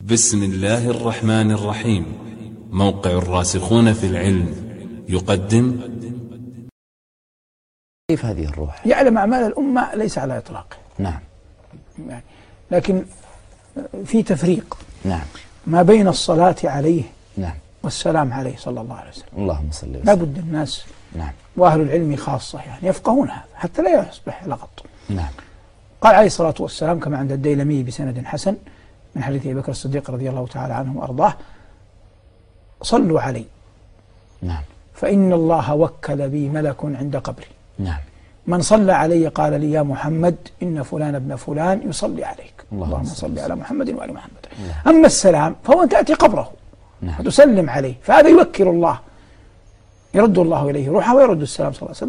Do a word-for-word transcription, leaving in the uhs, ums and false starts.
بسم الله الرحمن الرحيم. موقع الراسخون في العلم يقدم. كيف هذه الروح؟ يعلم أعمال الأمة ليس على إطلاقه. نعم. لكن في تفريق. نعم. ما بين الصلاة عليه نعم والسلام عليه صلى الله عليه وسلم. اللهم صل وسلم. لابد الناس نعم وأهل العلم خاصة يعني يفقهون هذا حتى لا يصبح لغط. نعم. قال عليه الصلاة والسلام كما عند الديلمي بسند حسن من حديث أبي بكر الصديق رضي الله تعالى عنه وأرضاه: صلوا علي. نعم. فإن الله وكل بي ملك عند قبري. نعم. من صلى علي قال لي: يا محمد إن فلان ابن فلان يصلي عليك. اللهم اللهم صل على محمد وآل محمد. نعم. أما السلام فهو أن تأتي قبره نعم. وتسلم عليه، فهذا يوكل الله، يرد الله إليه روحه ويرد السلام صلى الله عليه وسلم.